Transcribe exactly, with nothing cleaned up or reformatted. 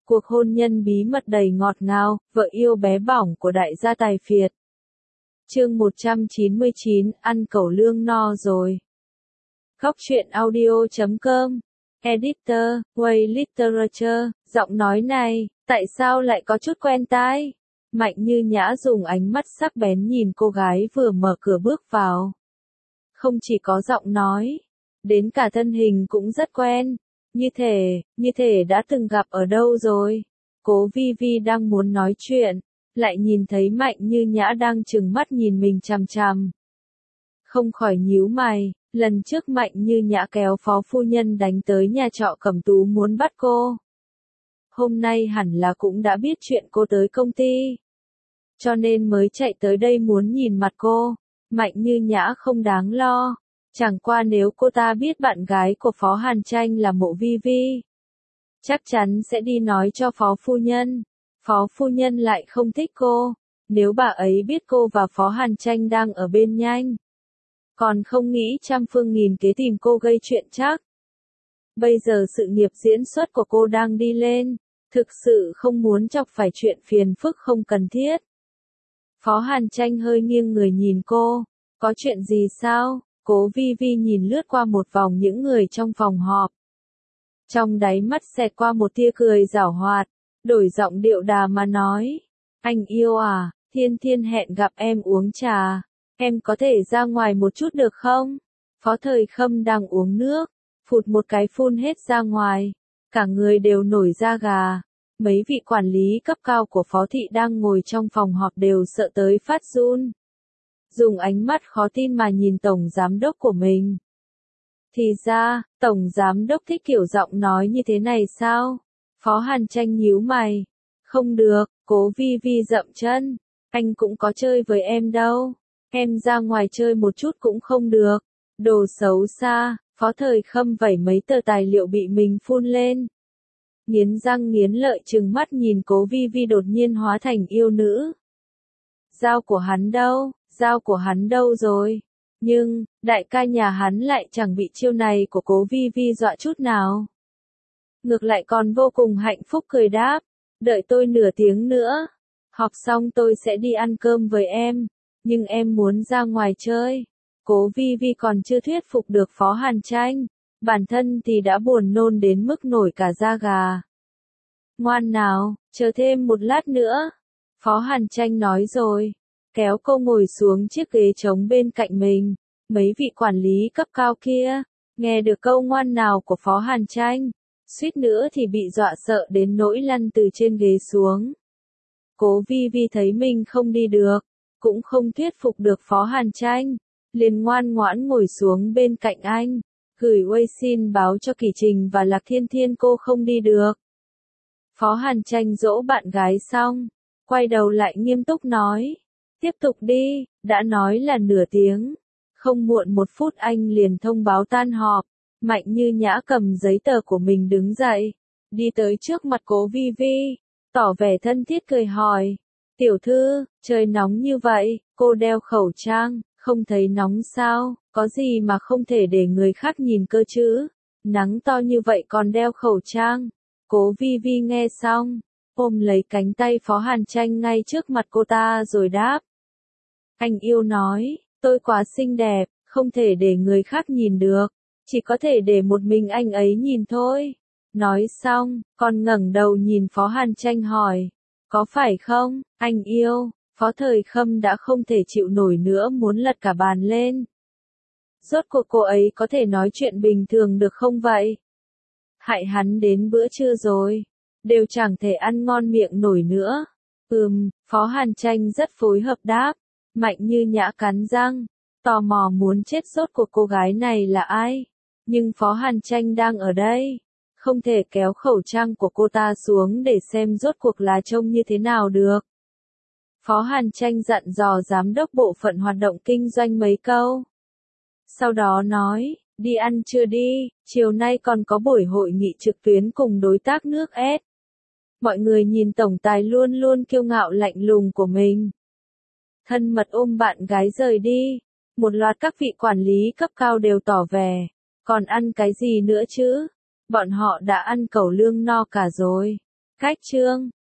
Cuộc hôn nhân bí mật đầy ngọt ngào, vợ yêu bé bỏng của đại gia tài phiệt. Chương một trăm chín mươi chín, ăn cẩu lương no rồi. Góc truyện audio chấm com. Editor, Way Literature, giọng nói này, tại sao lại có chút quen tai? Mạnh Như Nhã dùng ánh mắt sắc bén nhìn cô gái vừa mở cửa bước vào. Không chỉ có giọng nói, đến cả thân hình cũng rất quen. Như thể, như thể đã từng gặp ở đâu rồi. Cố Vi Vi đang muốn nói chuyện, lại nhìn thấy Mạnh Như Nhã đang trừng mắt nhìn mình chằm chằm. Không khỏi nhíu mày, lần trước Mạnh Như Nhã kéo phó phu nhân đánh tới nhà trọ Cẩm Tú muốn bắt cô. Hôm nay hẳn là cũng đã biết chuyện cô tới công ty, cho nên mới chạy tới đây muốn nhìn mặt cô. Mạnh Như Nhã không đáng lo. Chẳng qua nếu cô ta biết bạn gái của Phó Hàn Tranh là Mộ Vi Vi, chắc chắn sẽ đi nói cho Phó Phu Nhân. Phó Phu Nhân lại không thích cô, nếu bà ấy biết cô và Phó Hàn Tranh đang ở bên nhanh, còn không nghĩ trăm phương nghìn kế tìm cô gây chuyện chắc. Bây giờ sự nghiệp diễn xuất của cô đang đi lên, thực sự không muốn chọc phải chuyện phiền phức không cần thiết. Phó Hàn Tranh hơi nghiêng người nhìn cô, có chuyện gì sao? Cố Vi Vi nhìn lướt qua một vòng những người trong phòng họp. Trong đáy mắt xẹt qua một tia cười giảo hoạt, đổi giọng điệu đà mà nói. Anh yêu à, Thiên Thiên hẹn gặp em uống trà. Em có thể ra ngoài một chút được không? Phó Thời Khâm đang uống nước, phụt một cái phun hết ra ngoài. Cả người đều nổi da gà. Mấy vị quản lý cấp cao của Phó Thị đang ngồi trong phòng họp đều sợ tới phát run. Dùng ánh mắt khó tin mà nhìn tổng giám đốc của mình. Thì ra, tổng giám đốc thích kiểu giọng nói như thế này sao? Phó Hàn Tranh nhíu mày. Không được, Cố Vi Vi dậm chân. Anh cũng có chơi với em đâu. Em ra ngoài chơi một chút cũng không được. Đồ xấu xa. Phó Thời Khâm vẩy mấy tờ tài liệu bị mình phun lên. Nghiến răng nghiến lợi trừng mắt nhìn Cố Vi Vi đột nhiên hóa thành yêu nữ. Dao của hắn đâu? Dao của hắn đâu rồi? Nhưng, đại ca nhà hắn lại chẳng bị chiêu này của Cố Vi Vi dọa chút nào. Ngược lại còn vô cùng hạnh phúc cười đáp. Đợi tôi nửa tiếng nữa. Học xong tôi sẽ đi ăn cơm với em. Nhưng em muốn ra ngoài chơi. Cố Vi Vi còn chưa thuyết phục được Phó Hàn Tranh. Bản thân thì đã buồn nôn đến mức nổi cả da gà. Ngoan nào, chờ thêm một lát nữa. Phó Hàn Tranh nói rồi. Kéo cô ngồi xuống chiếc ghế trống bên cạnh mình. Mấy vị quản lý cấp cao kia, nghe được câu ngoan nào của Phó Hàn Tranh, suýt nữa thì bị dọa sợ đến nỗi lăn từ trên ghế xuống. Cố Vi Vi thấy mình không đi được, cũng không thuyết phục được Phó Hàn Tranh, liền ngoan ngoãn ngồi xuống bên cạnh anh, gửi Wei xin báo cho Kỳ Trình và Lạc Thiên Thiên cô không đi được. Phó Hàn Tranh dỗ bạn gái xong, quay đầu lại nghiêm túc nói. Tiếp tục đi, đã nói là nửa tiếng. Không muộn một phút anh liền thông báo tan họp. Mạnh Như Nhã cầm giấy tờ của mình đứng dậy, đi tới trước mặt Cố Vi Vi, tỏ vẻ thân thiết cười hỏi. Tiểu thư, trời nóng như vậy, cô đeo khẩu trang, không thấy nóng sao, có gì mà không thể để người khác nhìn cơ chứ? Nắng to như vậy còn đeo khẩu trang. Cố Vi Vi nghe xong, ôm lấy cánh tay Phó Hàn Tranh ngay trước mặt cô ta rồi đáp. Anh yêu nói, tôi quá xinh đẹp, không thể để người khác nhìn được, chỉ có thể để một mình anh ấy nhìn thôi. Nói xong, còn ngẩng đầu nhìn Phó Hàn Tranh hỏi, có phải không, anh yêu? Phó Thời Khâm đã không thể chịu nổi nữa muốn lật cả bàn lên. Rốt cuộc cô ấy có thể nói chuyện bình thường được không vậy? Hại hắn đến bữa trưa rồi, đều chẳng thể ăn ngon miệng nổi nữa. Ừm, Phó Hàn Tranh rất phối hợp đáp. Mạnh Như Nhã cắn răng, tò mò muốn chết rốt cuộc cô gái này là ai. Nhưng Phó Hàn Tranh đang ở đây, không thể kéo khẩu trang của cô ta xuống để xem rốt cuộc là trông như thế nào được. Phó Hàn Tranh dặn dò giám đốc bộ phận hoạt động kinh doanh mấy câu. Sau đó nói, đi ăn trưa đi, chiều nay còn có buổi hội nghị trực tuyến cùng đối tác nước S. Mọi người nhìn tổng tài luôn luôn kiêu ngạo lạnh lùng của mình. Thân mật ôm bạn gái rời đi. Một loạt các vị quản lý cấp cao đều tỏ vẻ. Còn ăn cái gì nữa chứ? Bọn họ đã ăn cẩu lương no cả rồi. Cách chương